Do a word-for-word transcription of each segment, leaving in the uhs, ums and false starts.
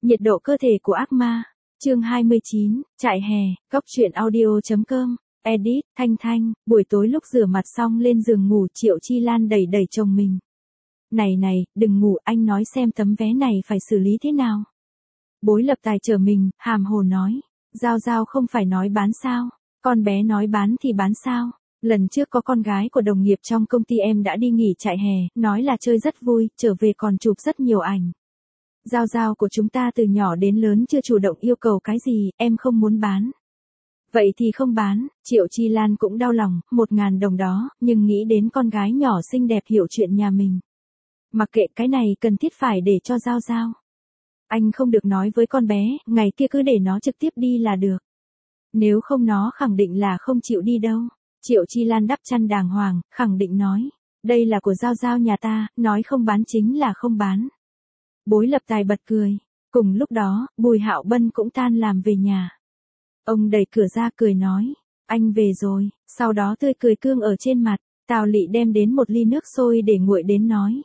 Nhiệt độ cơ thể của ác ma. Chương hai mươi chín, trại hè, cóc truyện audio.com. Edit, Thanh Thanh, buổi tối lúc rửa mặt xong lên giường ngủ Triệu Chi Lan đẩy đẩy chồng mình. Này này, đừng ngủ, anh nói xem tấm vé này phải xử lý thế nào. Bối Lập Tài chờ mình, hàm hồ nói. Giao Giao không phải nói bán sao, con bé nói bán thì bán sao. Lần trước có con gái của đồng nghiệp trong công ty em đã đi nghỉ trại hè, nói là chơi rất vui, trở về còn chụp rất nhiều ảnh. Giao Giao của chúng ta từ nhỏ đến lớn chưa chủ động yêu cầu cái gì, em không muốn bán. Vậy thì không bán, Triệu Chi Lan cũng đau lòng, một ngàn đồng đó, nhưng nghĩ đến con gái nhỏ xinh đẹp hiểu chuyện nhà mình. Mặc kệ cái này cần thiết phải để cho Giao Giao. Anh không được nói với con bé, ngày kia cứ để nó trực tiếp đi là được. Nếu không nó khẳng định là không chịu đi đâu. Triệu Chi Lan đắp chăn đàng hoàng, khẳng định nói. Đây là của Giao Giao nhà ta, nói không bán chính là không bán. Bối Lập Tài bật cười. Cùng lúc đó, Bùi Hạo Bân cũng tan làm về nhà. Ông đẩy cửa ra cười nói. Anh về rồi, sau đó tươi cười cương ở trên mặt. Tào Lị đem đến một ly nước sôi để nguội đến nói.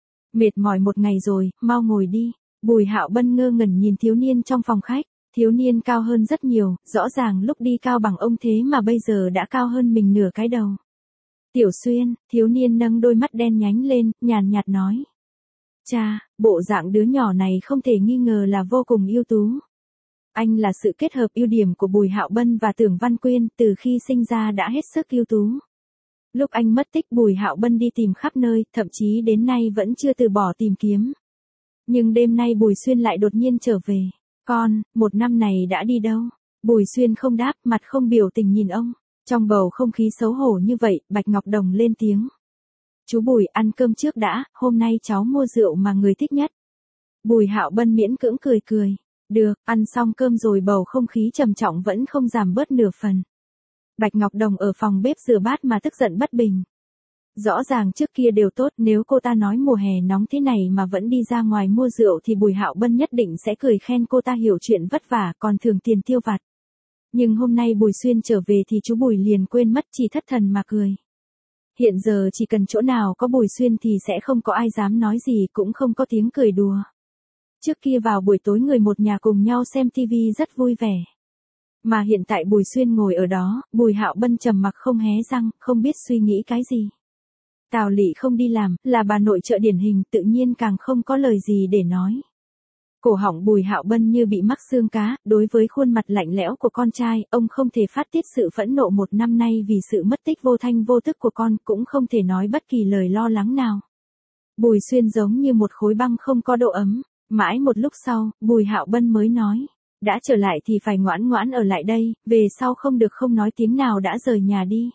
Mệt mỏi một ngày rồi, mau ngồi đi. Bùi Hạo Bân ngơ ngẩn nhìn thiếu niên trong phòng khách. Thiếu niên cao hơn rất nhiều, rõ ràng lúc đi cao bằng ông thế mà bây giờ đã cao hơn mình nửa cái đầu. Tiểu Xuyên, thiếu niên nâng đôi mắt đen nhánh lên, nhàn nhạt nói. Cha, bộ dạng đứa nhỏ này không thể nghi ngờ là vô cùng ưu tú. Anh là sự kết hợp ưu điểm của Bùi Hạo Bân và Tưởng Văn Quyên, từ khi sinh ra đã hết sức ưu tú. Lúc anh mất tích Bùi Hạo Bân đi tìm khắp nơi, thậm chí đến nay vẫn chưa từ bỏ tìm kiếm. Nhưng đêm nay Bùi Xuyên lại đột nhiên trở về. Con, một năm này đã đi đâu? Bùi Xuyên không đáp, mặt không biểu tình nhìn ông. Trong bầu không khí xấu hổ như vậy, Bạch Ngọc Đồng lên tiếng. Chú Bùi, ăn cơm trước đã, hôm nay cháu mua rượu mà người thích nhất. Bùi Hạo Bân miễn cưỡng cười cười. Được, ăn xong cơm rồi bầu không khí trầm trọng vẫn không giảm bớt nửa phần. Bạch Ngọc Đồng ở phòng bếp rửa bát mà tức giận bất bình. Rõ ràng trước kia đều tốt, nếu cô ta nói mùa hè nóng thế này mà vẫn đi ra ngoài mua rượu thì Bùi Hạo Bân nhất định sẽ cười khen cô ta hiểu chuyện vất vả còn thường tiền tiêu vặt. Nhưng hôm nay Bùi Xuyên trở về thì chú Bùi liền quên mất, chỉ thất thần mà cười. Hiện giờ chỉ cần chỗ nào có Bùi Xuyên thì sẽ không có ai dám nói gì, cũng không có tiếng cười đùa. Trước kia vào buổi tối người một nhà cùng nhau xem tivi rất vui vẻ. Mà hiện tại Bùi Xuyên ngồi ở đó, Bùi Hạo Bân trầm mặc không hé răng, không biết suy nghĩ cái gì. Tào Lị không đi làm, là bà nội trợ điển hình, tự nhiên càng không có lời gì để nói. Cổ họng Bùi Hạo Bân như bị mắc xương cá, đối với khuôn mặt lạnh lẽo của con trai, ông không thể phát tiết sự phẫn nộ một năm nay vì sự mất tích vô thanh vô tức của con, cũng không thể nói bất kỳ lời lo lắng nào. Bùi Xuyên giống như một khối băng không có độ ấm. Mãi một lúc sau, Bùi Hạo Bân mới nói. Đã trở lại thì phải ngoãn ngoãn ở lại đây, về sau không được không nói tiếng nào đã rời nhà đi.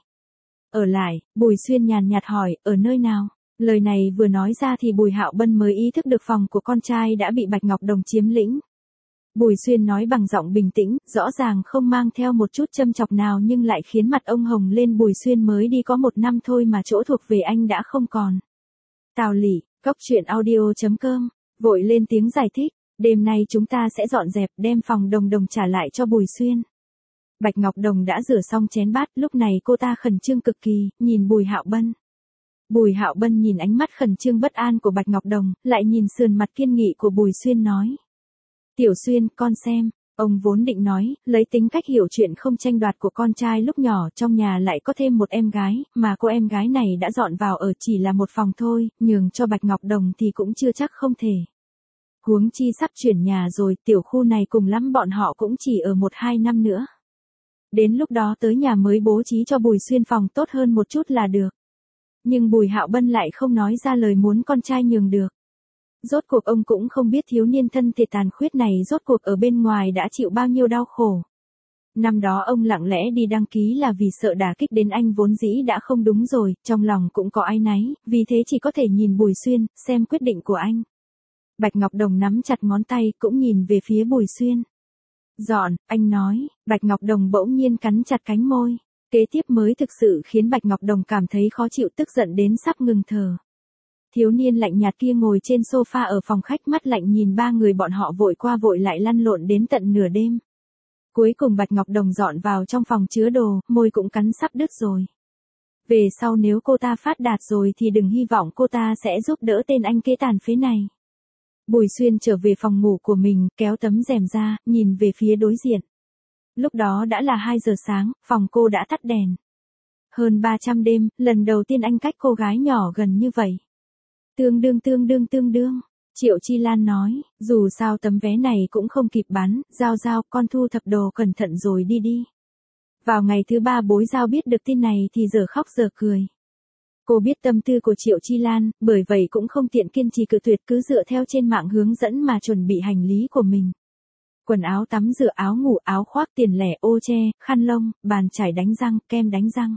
Ở lại, Bùi Xuyên nhàn nhạt hỏi, ở nơi nào? Lời này vừa nói ra thì Bùi Hạo Bân mới ý thức được phòng của con trai đã bị Bạch Ngọc Đồng chiếm lĩnh. Bùi Xuyên nói bằng giọng bình tĩnh, rõ ràng không mang theo một chút châm chọc nào nhưng lại khiến mặt ông hồng lên. Bùi Xuyên mới đi có một năm thôi mà chỗ thuộc về anh đã không còn. Tào Lị, cóc truyện audio.com, vội lên tiếng giải thích, đêm nay chúng ta sẽ dọn dẹp đem phòng Đồng Đồng trả lại cho Bùi Xuyên. Bạch Ngọc Đồng đã rửa xong chén bát, lúc này cô ta khẩn trương cực kỳ, nhìn Bùi Hạo Bân. Bùi Hạo Bân nhìn ánh mắt khẩn trương bất an của Bạch Ngọc Đồng, lại nhìn sườn mặt kiên nghị của Bùi Xuyên nói. Tiểu Xuyên, con xem, ông vốn định nói, lấy tính cách hiểu chuyện không tranh đoạt của con trai lúc nhỏ, trong nhà lại có thêm một em gái, mà cô em gái này đã dọn vào ở chỉ là một phòng thôi, nhường cho Bạch Ngọc Đồng thì cũng chưa chắc không thể. Huống chi sắp chuyển nhà rồi, tiểu khu này cùng lắm bọn họ cũng chỉ ở một hai năm nữa. Đến lúc đó tới nhà mới bố trí cho Bùi Xuyên phòng tốt hơn một chút là được. Nhưng Bùi Hạo Bân lại không nói ra lời muốn con trai nhường được. Rốt cuộc ông cũng không biết thiếu niên thân thể tàn khuyết này rốt cuộc ở bên ngoài đã chịu bao nhiêu đau khổ. Năm đó ông lặng lẽ đi đăng ký là vì sợ đả kích đến anh vốn dĩ đã không đúng rồi, trong lòng cũng có áy náy, vì thế chỉ có thể nhìn Bùi Xuyên, xem quyết định của anh. Bạch Ngọc Đồng nắm chặt ngón tay, cũng nhìn về phía Bùi Xuyên. Dọn, anh nói. Bạch Ngọc Đồng bỗng nhiên cắn chặt cánh môi. Kế tiếp mới thực sự khiến Bạch Ngọc Đồng cảm thấy khó chịu, tức giận đến sắp ngừng thở. Thiếu niên lạnh nhạt kia ngồi trên sofa ở phòng khách, mắt lạnh nhìn ba người bọn họ vội qua vội lại lăn lộn đến tận nửa đêm. Cuối cùng Bạch Ngọc Đồng dọn vào trong phòng chứa đồ, môi cũng cắn sắp đứt rồi. Về sau nếu cô ta phát đạt rồi thì đừng hy vọng cô ta sẽ giúp đỡ tên anh kế tàn phế này. Bùi Xuyên trở về phòng ngủ của mình, kéo tấm rèm ra, nhìn về phía đối diện. Lúc đó đã là hai giờ sáng, phòng cô đã tắt đèn. Hơn ba trăm đêm, lần đầu tiên anh cách cô gái nhỏ gần như vậy. Tương đương tương đương tương đương. Triệu Chi Lan nói, dù sao tấm vé này cũng không kịp bán, Giao Giao, con thu thập đồ cẩn thận rồi đi đi. Vào ngày thứ ba Bối Giao biết được tin này thì giờ khóc giờ cười. Cô biết tâm tư của Triệu Chi Lan, bởi vậy cũng không tiện kiên trì cự tuyệt, cứ dựa theo trên mạng hướng dẫn mà chuẩn bị hành lý của mình. Quần áo tắm rửa, áo ngủ, áo khoác, tiền lẻ, ô che, khăn lông, bàn chải đánh răng, kem đánh răng.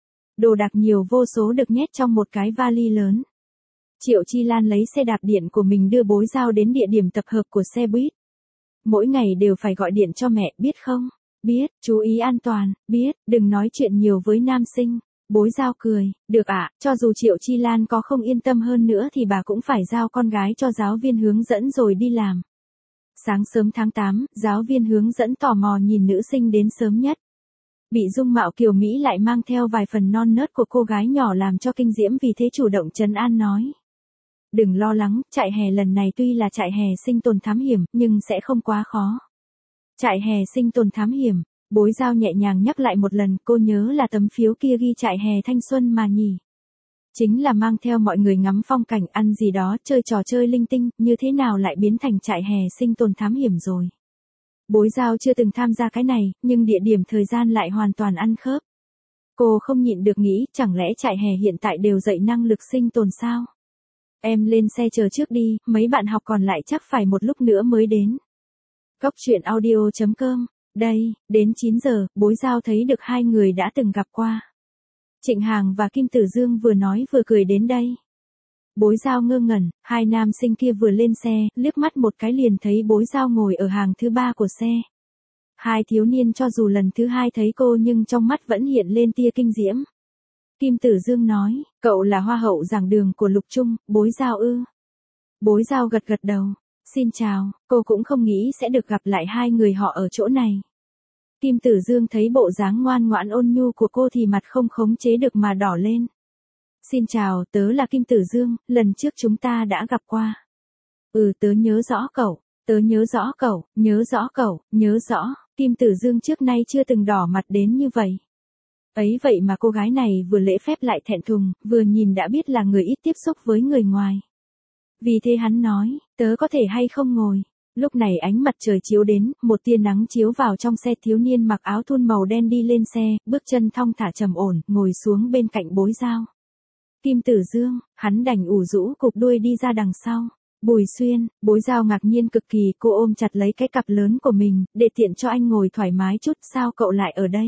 Đồ đạc nhiều vô số được nhét trong một cái vali lớn. Triệu Chi Lan lấy xe đạp điện của mình đưa Bối Giao đến địa điểm tập hợp của xe buýt. Mỗi ngày đều phải gọi điện cho mẹ, biết không? Biết, chú ý an toàn, biết, đừng nói chuyện nhiều với nam sinh. Bối Giao cười, được ạ, cho dù Triệu Chi Lan có không yên tâm hơn nữa thì bà cũng phải giao con gái cho giáo viên hướng dẫn rồi đi làm. Sáng sớm tháng tám, giáo viên hướng dẫn tò mò nhìn nữ sinh đến sớm nhất. Bị dung mạo kiều Mỹ lại mang theo vài phần non nớt của cô gái nhỏ làm cho kinh diễm, vì thế chủ động trấn an nói. Đừng lo lắng, trại hè lần này tuy là trại hè sinh tồn thám hiểm, nhưng sẽ không quá khó. Trại hè sinh tồn thám hiểm, Bối Giao nhẹ nhàng nhắc lại một lần, cô nhớ là tấm phiếu kia ghi trại hè thanh xuân mà nhỉ. Chính là mang theo mọi người ngắm phong cảnh, ăn gì đó, chơi trò chơi linh tinh, như thế nào lại biến thành trại hè sinh tồn thám hiểm rồi. Bối Giao chưa từng tham gia cái này, nhưng địa điểm thời gian lại hoàn toàn ăn khớp. Cô không nhịn được nghĩ, chẳng lẽ trại hè hiện tại đều dạy năng lực sinh tồn sao? Em lên xe chờ trước đi, mấy bạn học còn lại chắc phải một lúc nữa mới đến. Cốc truyện audio chấm com. Đây, đến chín giờ, Bối Giao thấy được hai người đã từng gặp qua. Trịnh Hàng và Kim Tử Dương vừa nói vừa cười đến đây. Bối Giao ngơ ngẩn, hai nam sinh kia vừa lên xe, liếc mắt một cái liền thấy Bối Giao ngồi ở hàng thứ ba của xe. Hai thiếu niên cho dù lần thứ hai thấy cô nhưng trong mắt vẫn hiện lên tia kinh diễm. Kim Tử Dương nói, cậu là hoa hậu giảng đường của Lục Trung, Bối Giao ư. Bối Giao gật gật đầu, xin chào, cô cũng không nghĩ sẽ được gặp lại hai người họ ở chỗ này. Kim Tử Dương thấy bộ dáng ngoan ngoãn ôn nhu của cô thì mặt không khống chế được mà đỏ lên. Xin chào, tớ là Kim Tử Dương, lần trước chúng ta đã gặp qua. Ừ, tớ nhớ rõ cậu, tớ nhớ rõ cậu, nhớ rõ cậu, nhớ rõ. Kim Tử Dương trước nay chưa từng đỏ mặt đến như vậy. Ấy vậy mà cô gái này vừa lễ phép lại thẹn thùng, vừa nhìn đã biết là người ít tiếp xúc với người ngoài. Vì thế hắn nói, tớ có thể hay không ngồi. Lúc này ánh mặt trời chiếu đến, một tia nắng chiếu vào trong xe, thiếu niên mặc áo thun màu đen đi lên xe, bước chân thong thả trầm ổn, ngồi xuống bên cạnh Bối Giao. Kim Tử Dương, hắn đành ủ rũ cục đuôi đi ra đằng sau. Bùi Xuyên, Bối Giao ngạc nhiên cực kỳ, cô ôm chặt lấy cái cặp lớn của mình, để tiện cho anh ngồi thoải mái chút, sao cậu lại ở đây?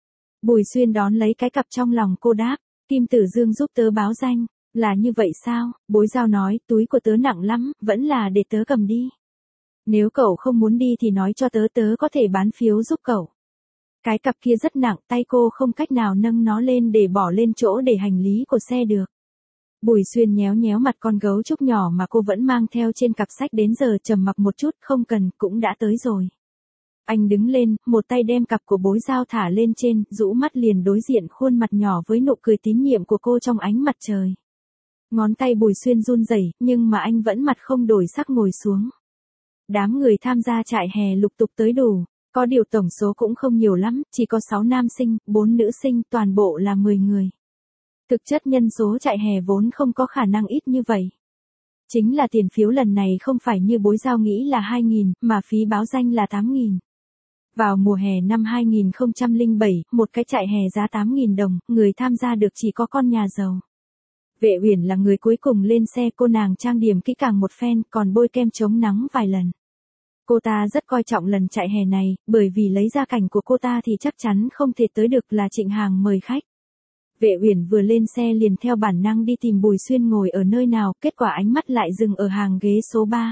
Bùi Xuyên đón lấy cái cặp trong lòng cô đáp, Kim Tử Dương giúp tớ báo danh, là như vậy sao? Bối Giao nói, túi của tớ nặng lắm, vẫn là để tớ cầm đi. Nếu cậu không muốn đi thì nói cho tớ, tớ có thể bán phiếu giúp cậu. Cái cặp kia rất nặng, tay cô không cách nào nâng nó lên để bỏ lên chỗ để hành lý của xe được. Bùi Xuyên nhéo nhéo mặt con gấu trúc nhỏ mà cô vẫn mang theo trên cặp sách đến giờ, trầm mặc một chút, không cần, cũng đã tới rồi. Anh đứng lên, một tay đem cặp của Bối Giao thả lên trên, rũ mắt liền đối diện khuôn mặt nhỏ với nụ cười tín nhiệm của cô trong ánh mặt trời. Ngón tay Bùi Xuyên run rẩy, nhưng mà anh vẫn mặt không đổi sắc ngồi xuống. Đám người tham gia trại hè lục tục tới đủ, có điều tổng số cũng không nhiều lắm, chỉ có sáu nam sinh, bốn nữ sinh, toàn bộ là mười người. Thực chất nhân số trại hè vốn không có khả năng ít như vậy. Chính là tiền phiếu lần này không phải như Bối Giao nghĩ là hai nghìn, mà phí báo danh là tám nghìn. Vào mùa hè năm hai nghìn không trăm lẻ bảy, một cái trại hè giá tám nghìn đồng, người tham gia được chỉ có con nhà giàu. Vệ Uyển là người cuối cùng lên xe, cô nàng trang điểm kỹ càng một phen, còn bôi kem chống nắng vài lần. Cô ta rất coi trọng lần trại hè này, bởi vì lấy gia cảnh của cô ta thì chắc chắn không thể tới được, là Trịnh Hàng mời khách. Vệ Uyển vừa lên xe liền theo bản năng đi tìm Bùi Xuyên ngồi ở nơi nào, kết quả ánh mắt lại dừng ở hàng ghế số ba.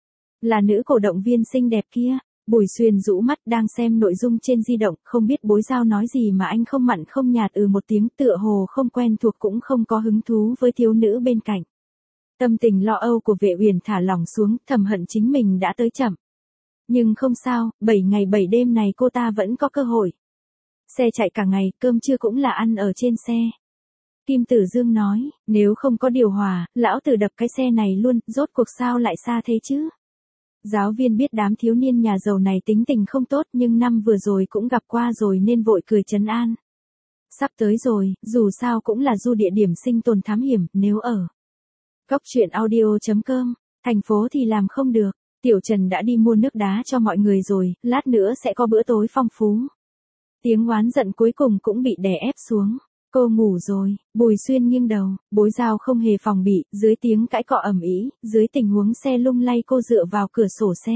Là nữ cổ động viên xinh đẹp kia. Bùi Xuyên rũ mắt đang xem nội dung trên di động, không biết Bối Giao nói gì mà anh không mặn không nhạt ừ một tiếng, tựa hồ không quen thuộc cũng không có hứng thú với thiếu nữ bên cạnh. Tâm tình lo âu của Vệ Uyển thả lỏng xuống, thầm hận chính mình đã tới chậm. Nhưng không sao, bảy ngày bảy đêm này cô ta vẫn có cơ hội. Xe chạy cả ngày, cơm trưa cũng là ăn ở trên xe. Kim Tử Dương nói, nếu không có điều hòa, lão tử đập cái xe này luôn, rốt cuộc sao lại xa thế chứ? Giáo viên biết đám thiếu niên nhà giàu này tính tình không tốt nhưng năm vừa rồi cũng gặp qua rồi nên vội cười trấn an. Sắp tới rồi, dù sao cũng là du địa điểm sinh tồn thám hiểm, nếu ở Cốc truyện audio chấm com, thành phố thì làm không được. Tiểu Trần đã đi mua nước đá cho mọi người rồi, lát nữa sẽ có bữa tối phong phú. Tiếng oán giận cuối cùng cũng bị đè ép xuống. Cô ngủ rồi, Bùi Xuyên nghiêng đầu, Bối Giao không hề phòng bị, dưới tiếng cãi cọ ầm ĩ, dưới tình huống xe lung lay cô dựa vào cửa sổ xe.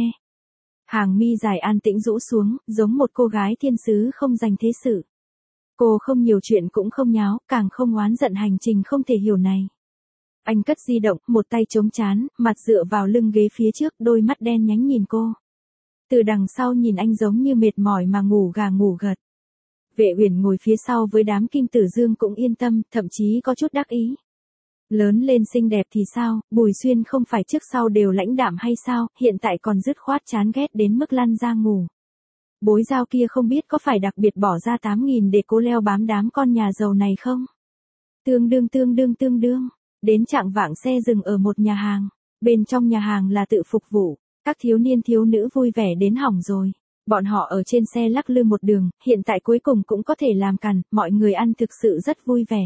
Hàng mi dài an tĩnh rũ xuống, giống một cô gái thiên sứ không dành thế sự. Cô không nhiều chuyện cũng không nháo, càng không oán giận hành trình không thể hiểu này. Anh cất di động, một tay chống chán, mặt dựa vào lưng ghế phía trước, đôi mắt đen nhánh nhìn cô. Từ đằng sau nhìn anh giống như mệt mỏi mà ngủ gà ngủ gật. Vệ Uyển ngồi phía sau với đám Kim Tử Dương cũng yên tâm, thậm chí có chút đắc ý. Lớn lên xinh đẹp thì sao, Bùi Xuyên không phải trước sau đều lãnh đạm hay sao, hiện tại còn dứt khoát chán ghét đến mức lăn ra ngủ. Bối Giao kia không biết có phải đặc biệt bỏ ra tám nghìn để cô leo bám đám con nhà giàu này không? Tương đương tương đương tương đương, đến chạng vạng xe dừng ở một nhà hàng, bên trong nhà hàng là tự phục vụ, các thiếu niên thiếu nữ vui vẻ đến hỏng rồi. Bọn họ ở trên xe lắc lư một đường, hiện tại cuối cùng cũng có thể làm cằn, mọi người ăn thực sự rất vui vẻ.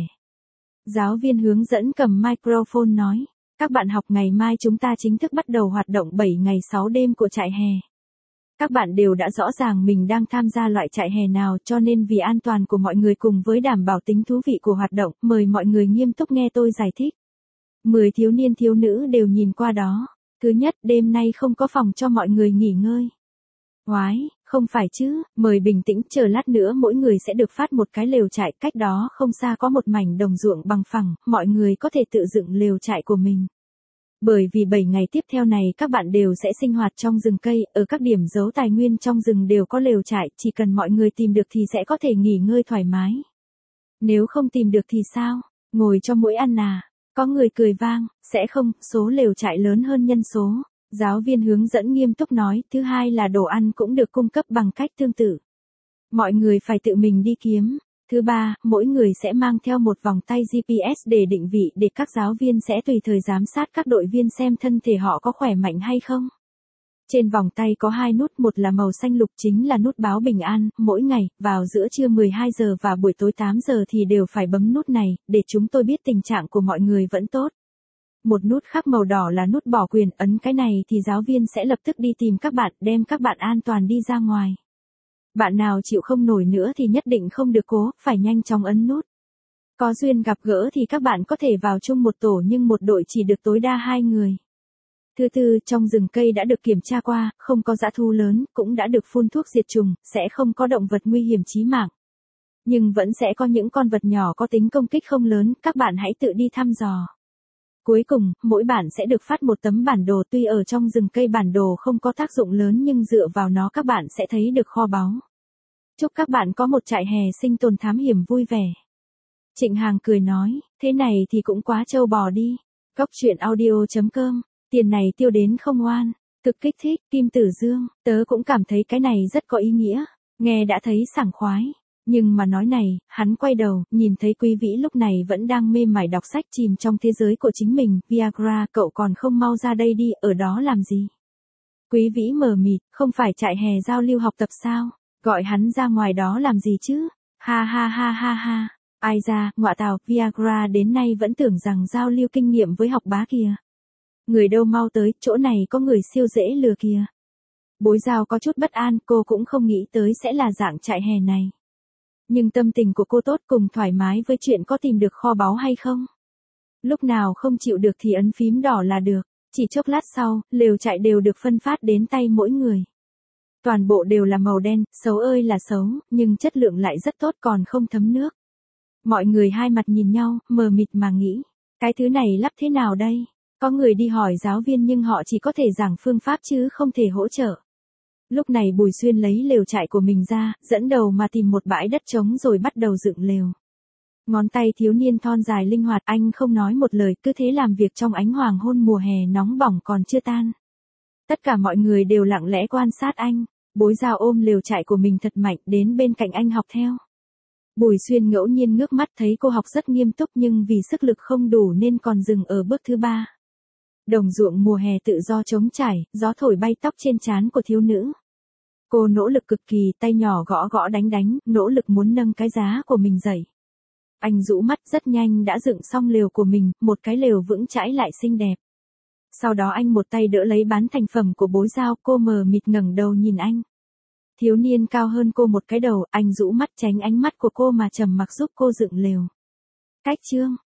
Giáo viên hướng dẫn cầm microphone nói, các bạn học ngày mai chúng ta chính thức bắt đầu hoạt động bảy ngày sáu đêm của trại hè. Các bạn đều đã rõ ràng mình đang tham gia loại trại hè nào cho nên vì an toàn của mọi người cùng với đảm bảo tính thú vị của hoạt động, mời mọi người nghiêm túc nghe tôi giải thích. Mười thiếu niên thiếu nữ đều nhìn qua đó. Thứ nhất, đêm nay không có phòng cho mọi người nghỉ ngơi. Oái, không phải chứ, mời bình tĩnh, chờ lát nữa mỗi người sẽ được phát một cái lều trại, cách đó không xa có một mảnh đồng ruộng bằng phẳng, mọi người có thể tự dựng lều trại của mình. Bởi vì bảy ngày tiếp theo này các bạn đều sẽ sinh hoạt trong rừng cây, ở các điểm giấu tài nguyên trong rừng đều có lều trại, chỉ cần mọi người tìm được thì sẽ có thể nghỉ ngơi thoải mái. Nếu không tìm được thì sao, ngồi cho muỗi ăn à? Có người cười vang, sẽ không, số lều trại lớn hơn nhân số. Giáo viên hướng dẫn nghiêm túc nói, thứ hai là đồ ăn cũng được cung cấp bằng cách tương tự. Mọi người phải tự mình đi kiếm. Thứ ba, mỗi người sẽ mang theo một vòng tay giê pê ét để định vị để các giáo viên sẽ tùy thời giám sát các đội viên xem thân thể họ có khỏe mạnh hay không. Trên vòng tay có hai nút, một là màu xanh lục chính là nút báo bình an, mỗi ngày, vào giữa trưa mười hai giờ và buổi tối tám giờ thì đều phải bấm nút này, để chúng tôi biết tình trạng của mọi người vẫn tốt. Một nút khác màu đỏ là nút bỏ quyền, ấn cái này thì giáo viên sẽ lập tức đi tìm các bạn, đem các bạn an toàn đi ra ngoài. Bạn nào chịu không nổi nữa thì nhất định không được cố, phải nhanh chóng ấn nút. Có duyên gặp gỡ thì các bạn có thể vào chung một tổ nhưng một đội chỉ được tối đa hai người. Thứ tư, trong rừng cây đã được kiểm tra qua, không có dã thú lớn, cũng đã được phun thuốc diệt trùng, sẽ không có động vật nguy hiểm chí mạng. Nhưng vẫn sẽ có những con vật nhỏ có tính công kích không lớn, các bạn hãy tự đi thăm dò. Cuối cùng, mỗi bạn sẽ được phát một tấm bản đồ, tuy ở trong rừng cây bản đồ không có tác dụng lớn nhưng dựa vào nó các bạn sẽ thấy được kho báu. Chúc các bạn có một trại hè sinh tồn thám hiểm vui vẻ. Trịnh Hàng cười nói, thế này thì cũng quá trâu bò đi. Cốc truyện audio chấm com, tiền này tiêu đến không oan, cực kích thích, Kim Tử Dương, tớ cũng cảm thấy cái này rất có ý nghĩa, nghe đã thấy sảng khoái. Nhưng mà nói này, hắn quay đầu, nhìn thấy Quý Vĩ lúc này vẫn đang mê mải đọc sách chìm trong thế giới của chính mình, Viagra, cậu còn không mau ra đây đi, ở đó làm gì? Quý Vĩ mờ mịt, không phải trại hè giao lưu học tập sao? Gọi hắn ra ngoài đó làm gì chứ? Ha ha ha ha ha, ai ra, ngọa tào, Viagra đến nay vẫn tưởng rằng giao lưu kinh nghiệm với học bá kìa. Người đâu mau tới, chỗ này có người siêu dễ lừa kìa. Bối Giao có chút bất an, cô cũng không nghĩ tới sẽ là dạng trại hè này. Nhưng tâm tình của cô tốt cùng thoải mái với chuyện có tìm được kho báu hay không. Lúc nào không chịu được thì ấn phím đỏ là được, chỉ chốc lát sau, lều trại đều được phân phát đến tay mỗi người. Toàn bộ đều là màu đen, xấu ơi là xấu, nhưng chất lượng lại rất tốt còn không thấm nước. Mọi người hai mặt nhìn nhau, mờ mịt mà nghĩ, cái thứ này lắp thế nào đây? Có người đi hỏi giáo viên nhưng họ chỉ có thể giảng phương pháp chứ không thể hỗ trợ. Lúc này Bùi Xuyên lấy lều trại của mình ra, dẫn đầu mà tìm một bãi đất trống rồi bắt đầu dựng lều. Ngón tay thiếu niên thon dài linh hoạt, anh không nói một lời, cứ thế làm việc trong ánh hoàng hôn mùa hè nóng bỏng còn chưa tan. Tất cả mọi người đều lặng lẽ quan sát anh. Bối Giao ôm lều trại của mình thật mạnh, đến bên cạnh anh học theo. Bùi Xuyên ngẫu nhiên ngước mắt thấy cô học rất nghiêm túc nhưng vì sức lực không đủ nên còn dừng ở bước thứ ba. Đồng ruộng mùa hè tự do trống trải, gió thổi bay tóc trên trán của thiếu nữ. Cô nỗ lực cực kỳ, tay nhỏ gõ gõ đánh đánh, nỗ lực muốn nâng cái giá của mình dậy. Anh rũ mắt rất nhanh đã dựng xong lều của mình, một cái lều vững chãi lại xinh đẹp. Sau đó anh một tay đỡ lấy bán thành phẩm của bối Giao, cô mờ mịt ngẩng đầu nhìn anh. Thiếu niên cao hơn cô một cái đầu, anh rũ mắt tránh ánh mắt của cô mà trầm mặc giúp cô dựng lều. Cách chương